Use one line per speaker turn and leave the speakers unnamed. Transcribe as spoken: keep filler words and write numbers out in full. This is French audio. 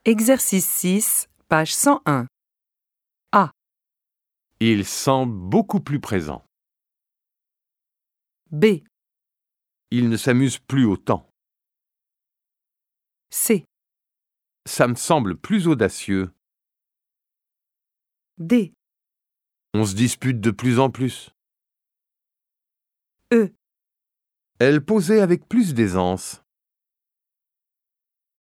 Exercice six, page cent un. A.
Il semble beaucoup plus présent.
B.
Il ne s'amuse plus autant.
C.
Ça me semble plus audacieux.
D.
On se dispute de plus en plus.
E.
Elle posait avec plus d'aisance.